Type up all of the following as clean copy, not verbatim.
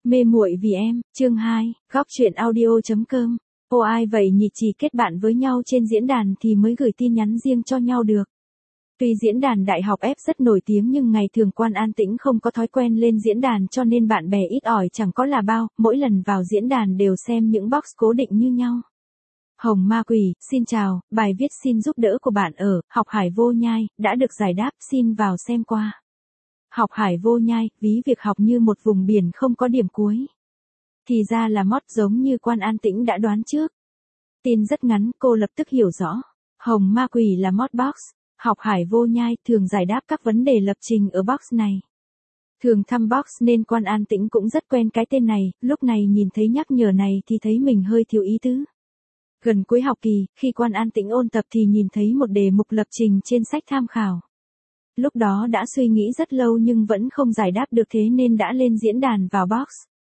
Mê muội vì em, chương 2, góc truyện audio.com. Ô ai vậy nhỉ, chỉ kết bạn với nhau trên diễn đàn thì mới gửi tin nhắn riêng cho nhau được. Tuy diễn đàn đại học F rất nổi tiếng nhưng ngày thường Quan An Tĩnh không có thói quen lên diễn đàn cho nên bạn bè ít ỏi chẳng có là bao, mỗi lần vào diễn đàn đều xem những box cố định như nhau. Hồng Ma Quỷ, xin chào, bài viết xin giúp đỡ của bạn ở Học Hải Vô Nhai đã được giải đáp, xin vào xem qua. Học Hải Vô Nhai, ví việc học như một vùng biển không có điểm cuối. Thì ra là mod giống như Quan An Tĩnh đã đoán trước. Tin rất ngắn, cô lập tức hiểu rõ. Hồng Ma Quỷ là mod box. Học Hải Vô Nhai thường giải đáp các vấn đề lập trình ở box này. Thường thăm box nên Quan An Tĩnh cũng rất quen cái tên này, lúc này nhìn thấy nhắc nhở này thì thấy mình hơi thiếu ý tứ. Gần cuối học kỳ, khi Quan An Tĩnh ôn tập thì nhìn thấy một đề mục lập trình trên sách tham khảo. Lúc đó đã suy nghĩ rất lâu nhưng vẫn không giải đáp được thế nên đã lên diễn đàn vào box.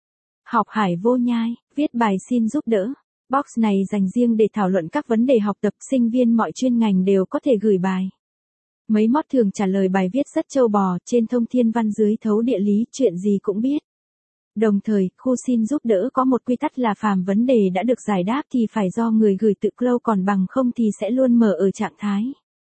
Học Hải Vô Nhai, viết bài xin giúp đỡ. Box này dành riêng để thảo luận các vấn đề học tập, sinh viên mọi chuyên ngành đều có thể gửi bài. Mấy mod thường trả lời bài viết rất trâu bò, trên thông thiên văn dưới thấu địa lý, chuyện gì cũng biết. Đồng thời, khu xin giúp đỡ có một quy tắc là phàm vấn đề đã được giải đáp thì phải do người gửi tự close, còn bằng không thì sẽ luôn mở ở trạng thái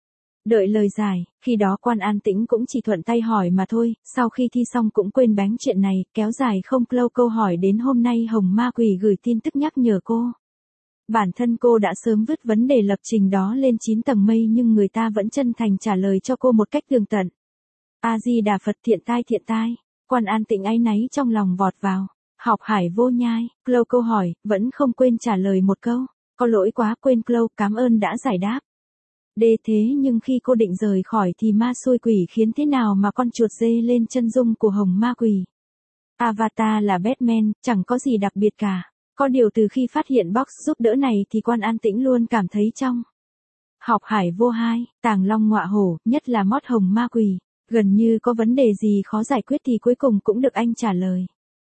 đợi lời giải. Khi đó Quan An Tĩnh cũng chỉ thuận tay hỏi mà thôi, sau khi thi xong cũng quên bén chuyện này, kéo dài không close câu hỏi đến hôm nay Hồng Ma Quỷ gửi tin tức nhắc nhở cô. Bản thân cô đã sớm vứt vấn đề lập trình đó lên 9 tầng mây nhưng người ta vẫn chân thành trả lời cho cô một cách tường tận. A-di-đà Phật, thiện tai. Quan An Tĩnh áy náy trong lòng vọt vào. Học Hải Vô Nhai, close câu hỏi, vẫn không quên trả lời một câu. Có lỗi quá, quên close, cảm ơn đã giải đáp. Thế nhưng khi cô định rời khỏi thì ma xui quỷ khiến thế nào mà con chuột dê lên chân dung của Hồng Ma Quỷ. Avatar là Batman, chẳng có gì đặc biệt cả. Có điều từ khi phát hiện box giúp đỡ này thì Quan An Tĩnh luôn cảm thấy trong Học Hải Vô Hai, tàng long ngọa hổ, nhất là mod Hồng Ma Quỷ. Gần như có vấn đề gì khó giải quyết thì cuối cùng cũng được anh trả lời.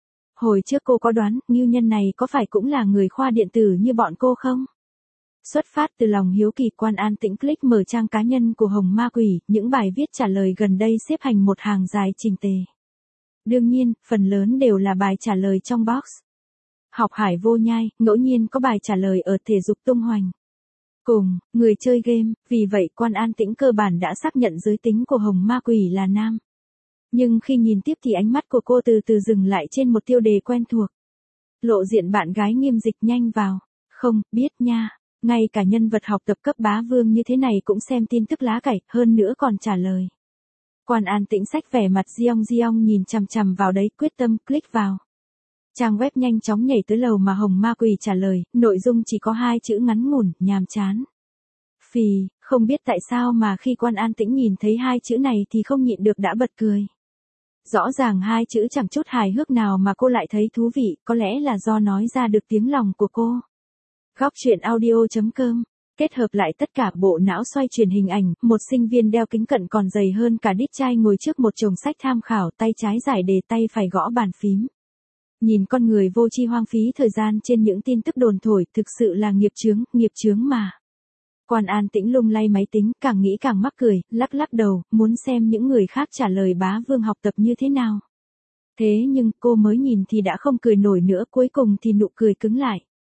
Hồi trước cô có đoán, ngưu nhân này có phải cũng là người khoa điện tử như bọn cô không? Xuất phát từ lòng hiếu kỳ, Quan An Tĩnh click mở trang cá nhân của Hồng Ma Quỷ, những bài viết trả lời gần đây xếp thành một hàng dài chỉnh tề. Đương nhiên, phần lớn đều là bài trả lời trong box. Học Hải Vô Nhai, ngẫu nhiên có bài trả lời ở thể dục tung hoành. Cùng, người chơi game, vì vậy Quan An Tĩnh cơ bản đã xác nhận giới tính của Hồng Ma Quỷ là nam. Nhưng khi nhìn tiếp thì ánh mắt của cô từ từ dừng lại trên một tiêu đề quen thuộc. Lộ diện bạn gái Nghiêm Dịch, nhanh vào. Không, biết nha. Ngay cả nhân vật học tập cấp bá vương như thế này cũng xem tin tức lá cải, hơn nữa còn trả lời. Quan An Tĩnh xách vẻ mặt giong nhìn chằm chằm vào đấy, quyết tâm click vào. Trang web nhanh chóng nhảy tới lầu mà Hồng Ma Quỷ trả lời, nội dung chỉ có 2 chữ ngắn ngủn, nhàm chán. Phì, không biết tại sao mà khi Quan An Tĩnh nhìn thấy 2 chữ này thì không nhịn được đã bật cười. Rõ ràng 2 chữ chẳng chút hài hước nào mà cô lại thấy thú vị, có lẽ là do nói ra được tiếng lòng của cô. Góc truyện audio.com, kết hợp lại tất cả, bộ não xoay chuyển hình ảnh, một sinh viên đeo kính cận còn dày hơn cả đít chai ngồi trước một chồng sách tham khảo, tay trái giải đề, tay phải gõ bàn phím. Nhìn con người vô tri hoang phí thời gian trên những tin tức đồn thổi, thực sự là nghiệp chướng mà. Quan An Tĩnh lung lay máy tính, càng nghĩ càng mắc cười, lắc đầu, muốn xem những người khác trả lời bá vương học tập như thế nào. Thế nhưng cô mới nhìn thì đã không cười nổi nữa, cuối cùng thì nụ cười cứng lại.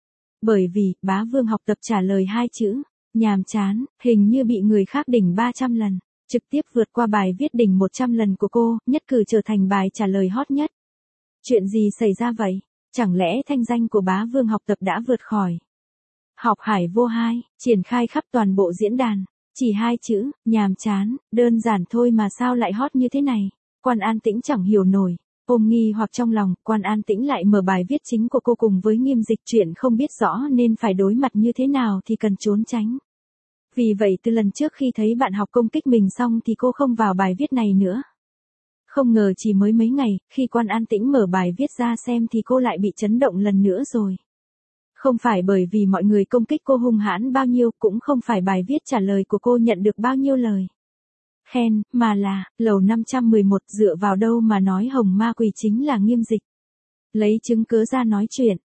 Bởi vì, bá vương học tập trả lời 2 chữ, nhàm chán, hình như bị người khác đỉnh 300 lần, trực tiếp vượt qua bài viết đỉnh 100 lần của cô, nhất cử trở thành bài trả lời hot nhất. Chuyện gì xảy ra vậy? Chẳng lẽ thanh danh của bá vương học tập đã vượt khỏi Học Hải Vô Hai, triển khai khắp toàn bộ diễn đàn. Chỉ 2 chữ, nhàm chán, đơn giản thôi mà sao lại hot như thế này? Quan An Tĩnh chẳng hiểu nổi. Ôm nghi hoặc trong lòng, Quan An Tĩnh lại mở bài viết chính của cô cùng với Nghiêm Dịch, chuyện không biết rõ nên phải đối mặt như thế nào thì cần trốn tránh. Vì vậy từ lần trước khi thấy bạn học công kích mình xong thì cô không vào bài viết này nữa. Không ngờ chỉ mới mấy ngày, khi Quan An Tĩnh mở bài viết ra xem thì cô lại bị chấn động lần nữa rồi. Không phải bởi vì mọi người công kích cô hung hãn bao nhiêu, cũng không phải bài viết trả lời của cô nhận được bao nhiêu lời khen, mà là, lầu 511 dựa vào đâu mà nói Hồng Ma Quỷ chính là Nghiêm Dịch. Lấy chứng cớ ra nói chuyện.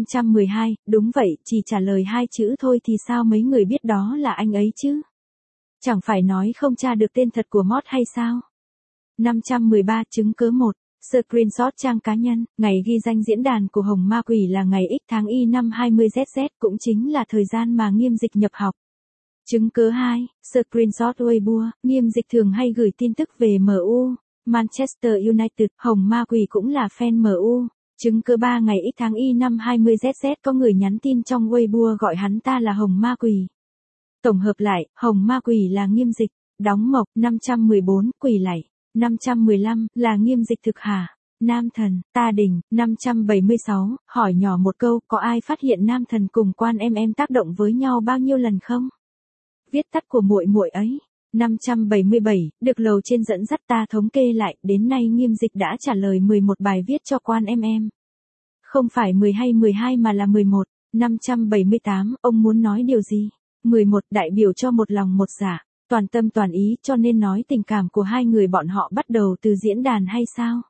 512, đúng vậy, chỉ trả lời 2 chữ thôi thì sao mấy người biết đó là anh ấy chứ? Chẳng phải nói không tra được tên thật của mod hay sao? 513, chứng cớ 1. Screenshot trang cá nhân, ngày ghi danh diễn đàn của Hồng Ma Quỷ là ngày X tháng Y năm 20ZZ, cũng chính là thời gian mà Nghiêm Dịch nhập học. Chứng cứ 2, Screenshot Weibo, Nghiêm Dịch thường hay gửi tin tức về MU, Manchester United, Hồng Ma Quỷ cũng là fan MU. Chứng cứ 3, ngày X tháng Y năm 20ZZ có người nhắn tin trong Weibo gọi hắn ta là Hồng Ma Quỷ. Tổng hợp lại, Hồng Ma Quỷ là Nghiêm Dịch. Đóng mộc 514, quỷ lạy 515, là Nghiêm Dịch thực hả? Nam Thần, ta đình 576, hỏi nhỏ một câu, có ai phát hiện Nam Thần cùng Quan em tác động với nhau bao nhiêu lần không? Viết tắt của muội muội ấy. 577, được lầu trên dẫn dắt ta thống kê lại, đến nay Nghiêm Dịch đã trả lời 11 bài viết cho Quan em. Không phải 10 hay 12 mà là 11. 578, ông muốn nói điều gì? 11, đại biểu cho một lòng một dạ, toàn tâm toàn ý, cho nên nói tình cảm của hai người bọn họ bắt đầu từ diễn đàn hay sao?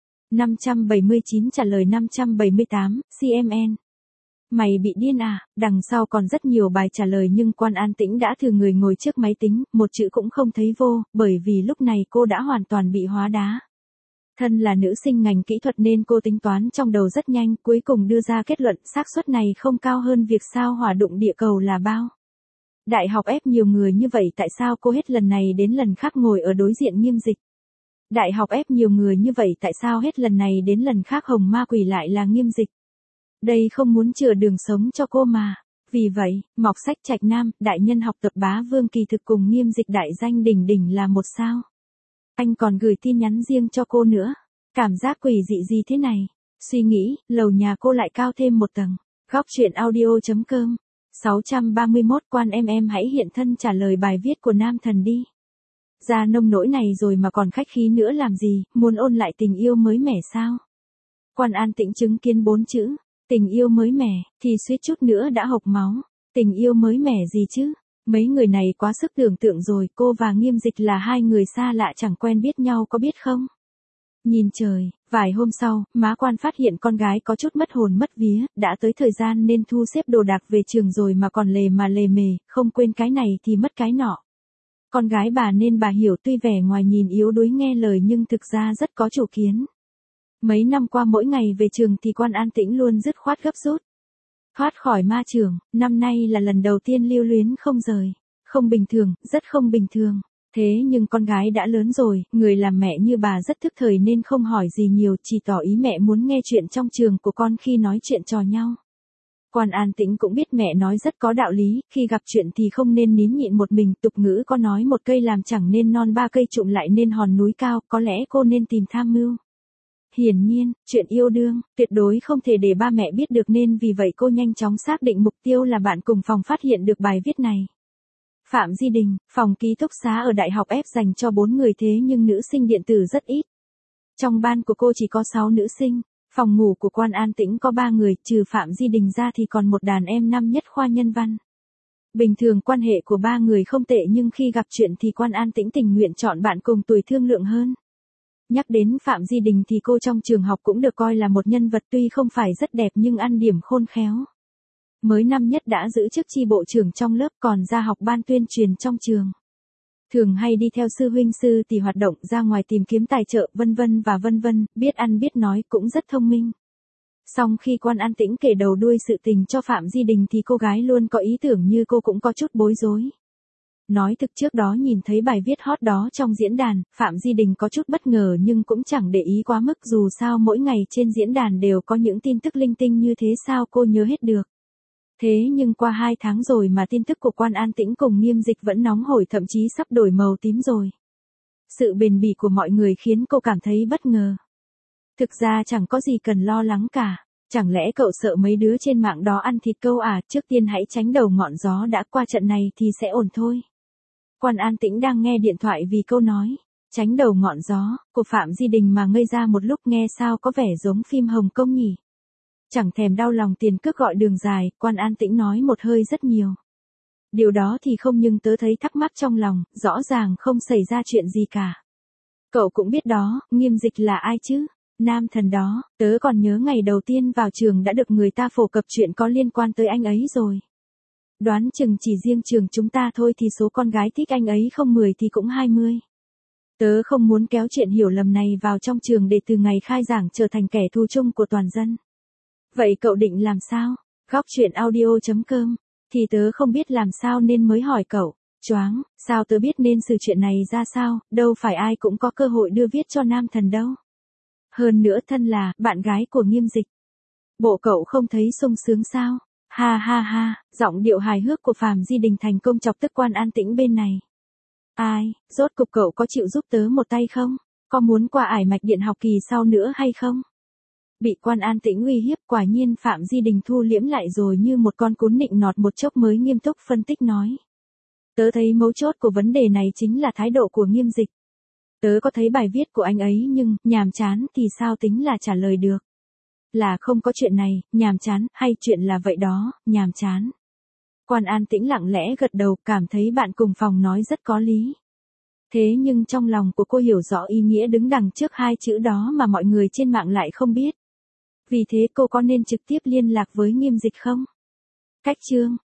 579 trả lời 578, CMN. Mày bị điên à? Đằng sau còn rất nhiều bài trả lời nhưng Quan An Tĩnh đã thừa người ngồi trước máy tính, một chữ cũng không thấy vô, bởi vì lúc này cô đã hoàn toàn bị hóa đá. Thân là nữ sinh ngành kỹ thuật nên cô tính toán trong đầu rất nhanh, cuối cùng đưa ra kết luận xác suất này không cao hơn việc sao hỏa đụng địa cầu là bao. Đại học ép nhiều người như vậy tại sao cô hết lần này đến lần khác ngồi ở đối diện Nghiêm Dịch? Đại học ép nhiều người như vậy tại sao hết lần này đến lần khác Hồng Ma Quỷ lại là Nghiêm Dịch? Đây không muốn chừa đường sống cho cô mà. Vì vậy, mọc sách Trạch Nam, đại nhân học tập Bá Vương kỳ thực cùng Nghiêm Dịch đại danh đỉnh đỉnh là một sao. Anh còn gửi tin nhắn riêng cho cô nữa. Cảm giác quỷ dị gì thế này? Suy nghĩ, lầu nhà cô lại cao thêm một tầng. Góc truyện audio.com 631, Quan em hãy hiện thân trả lời bài viết của Nam Thần đi. Ra nông nỗi này rồi mà còn khách khí nữa làm gì, muốn ôn lại tình yêu mới mẻ sao? Quan An Tĩnh chứng kiến 4 chữ, tình yêu mới mẻ, thì suýt chút nữa đã hộc máu. Tình yêu mới mẻ gì chứ? Mấy người này quá sức tưởng tượng rồi, cô và Nghiêm Dịch là hai người xa lạ chẳng quen biết nhau có biết không? Nhìn trời, vài hôm sau, má Quan phát hiện con gái có chút mất hồn mất vía, đã tới thời gian nên thu xếp đồ đạc về trường rồi mà còn lề mà lề mề, không quên cái này thì mất cái nọ. Con gái bà nên bà hiểu tuy vẻ ngoài nhìn yếu đuối nghe lời nhưng thực ra rất có chủ kiến. Mấy năm qua mỗi ngày về trường thì Quan An Tĩnh luôn dứt khoát gấp rút. Thoát khỏi ma trường, năm nay là lần đầu tiên lưu luyến không rời. Không bình thường, rất không bình thường. Thế nhưng con gái đã lớn rồi, người làm mẹ như bà rất thức thời nên không hỏi gì nhiều, chỉ tỏ ý mẹ muốn nghe chuyện trong trường của con khi nói chuyện trò nhau. Quan An Tĩnh cũng biết mẹ nói rất có đạo lý, khi gặp chuyện thì không nên nín nhịn một mình, tục ngữ có nói một cây làm chẳng nên non ba cây trụm lại nên hòn núi cao, có lẽ cô nên tìm tham mưu. Hiển nhiên, chuyện yêu đương, tuyệt đối không thể để ba mẹ biết được nên vì vậy cô nhanh chóng xác định mục tiêu là bạn cùng phòng phát hiện được bài viết này. Phạm Di Đình, phòng ký túc xá ở Đại học F dành cho 4 người thế nhưng nữ sinh điện tử rất ít. Trong ban của cô chỉ có 6 nữ sinh, phòng ngủ của Quan An Tĩnh có 3 người, trừ Phạm Di Đình ra thì còn một đàn em năm nhất khoa nhân văn. Bình thường quan hệ của 3 người không tệ nhưng khi gặp chuyện thì Quan An Tĩnh tình nguyện chọn bạn cùng tuổi thương lượng hơn. Nhắc đến Phạm Di Đình thì cô trong trường học cũng được coi là một nhân vật tuy không phải rất đẹp nhưng ăn điểm khôn khéo. Mới năm nhất đã giữ chức chi bộ trưởng trong lớp còn ra học ban tuyên truyền trong trường. Thường hay đi theo sư huynh sư tỷ hoạt động ra ngoài tìm kiếm tài trợ vân vân, biết ăn biết nói cũng rất thông minh. Song khi Quan An Tĩnh kể đầu đuôi sự tình cho Phạm Di Đình thì cô gái luôn có ý tưởng như cô cũng có chút bối rối. Nói thực trước đó nhìn thấy bài viết hot đó trong diễn đàn, Phạm Di Đình có chút bất ngờ nhưng cũng chẳng để ý quá mức dù sao mỗi ngày trên diễn đàn đều có những tin tức linh tinh như thế sao cô nhớ hết được. Thế nhưng qua 2 tháng rồi mà tin tức của Quan An Tĩnh cùng Nghiêm Dịch vẫn nóng hổi thậm chí sắp đổi màu tím rồi. Sự bền bỉ của mọi người khiến cô cảm thấy bất ngờ. Thực ra chẳng có gì cần lo lắng cả. Chẳng lẽ cậu sợ mấy đứa trên mạng đó ăn thịt câu à, trước tiên hãy tránh đầu ngọn gió đã, qua trận này thì sẽ ổn thôi. Quan An Tĩnh đang nghe điện thoại vì câu nói tránh đầu ngọn gió của Phạm Di Đình mà ngây ra một lúc nghe sao có vẻ giống phim Hồng Kông nhỉ. Chẳng thèm đau lòng tiền cước gọi đường dài, Quan An Tĩnh nói một hơi rất nhiều. Điều đó thì không nhưng tớ thấy thắc mắc trong lòng, rõ ràng không xảy ra chuyện gì cả. Cậu cũng biết đó, Nghiêm Dịch là ai chứ? Nam Thần đó, tớ còn nhớ ngày đầu tiên vào trường đã được người ta phổ cập chuyện có liên quan tới anh ấy rồi. Đoán chừng chỉ riêng trường chúng ta thôi thì số con gái thích anh ấy không 10 thì cũng 20. Tớ không muốn kéo chuyện hiểu lầm này vào trong trường để từ ngày khai giảng trở thành kẻ thù chung của toàn dân. Vậy cậu định làm sao? Góc chuyện audio.com. Thì tớ không biết làm sao nên mới hỏi cậu. Choáng, sao tớ biết nên xử chuyện này ra sao, đâu phải ai cũng có cơ hội đưa viết cho nam thần đâu. Hơn nữa thân là bạn gái của Nghiêm Dịch. Bộ cậu không thấy sung sướng sao? Ha ha ha, giọng điệu hài hước của Phạm Di Đình thành công chọc tức Quan An Tĩnh bên này. Ai, rốt cục cậu có chịu giúp tớ một tay không? Có muốn qua ải mạch điện học kỳ sau nữa hay không? Bị Quan An Tĩnh uy hiếp, quả nhiên Phạm Di Đình thu liễm lại rồi như một con cún nịnh nọt một chốc mới nghiêm túc phân tích nói. Tớ thấy mấu chốt của vấn đề này chính là thái độ của Nghiêm Dịch. Tớ có thấy bài viết của anh ấy nhưng, nhàm chán thì sao tính là trả lời được. Là không có chuyện này, nhàm chán, hay chuyện là vậy đó, nhàm chán. Quan An Tĩnh lặng lẽ gật đầu, cảm thấy bạn cùng phòng nói rất có lý. Thế nhưng trong lòng của cô hiểu rõ ý nghĩa đứng đằng trước hai chữ đó mà mọi người trên mạng lại không biết. Vì thế cô có nên trực tiếp liên lạc với Nghiêm Dịch không? Cách chương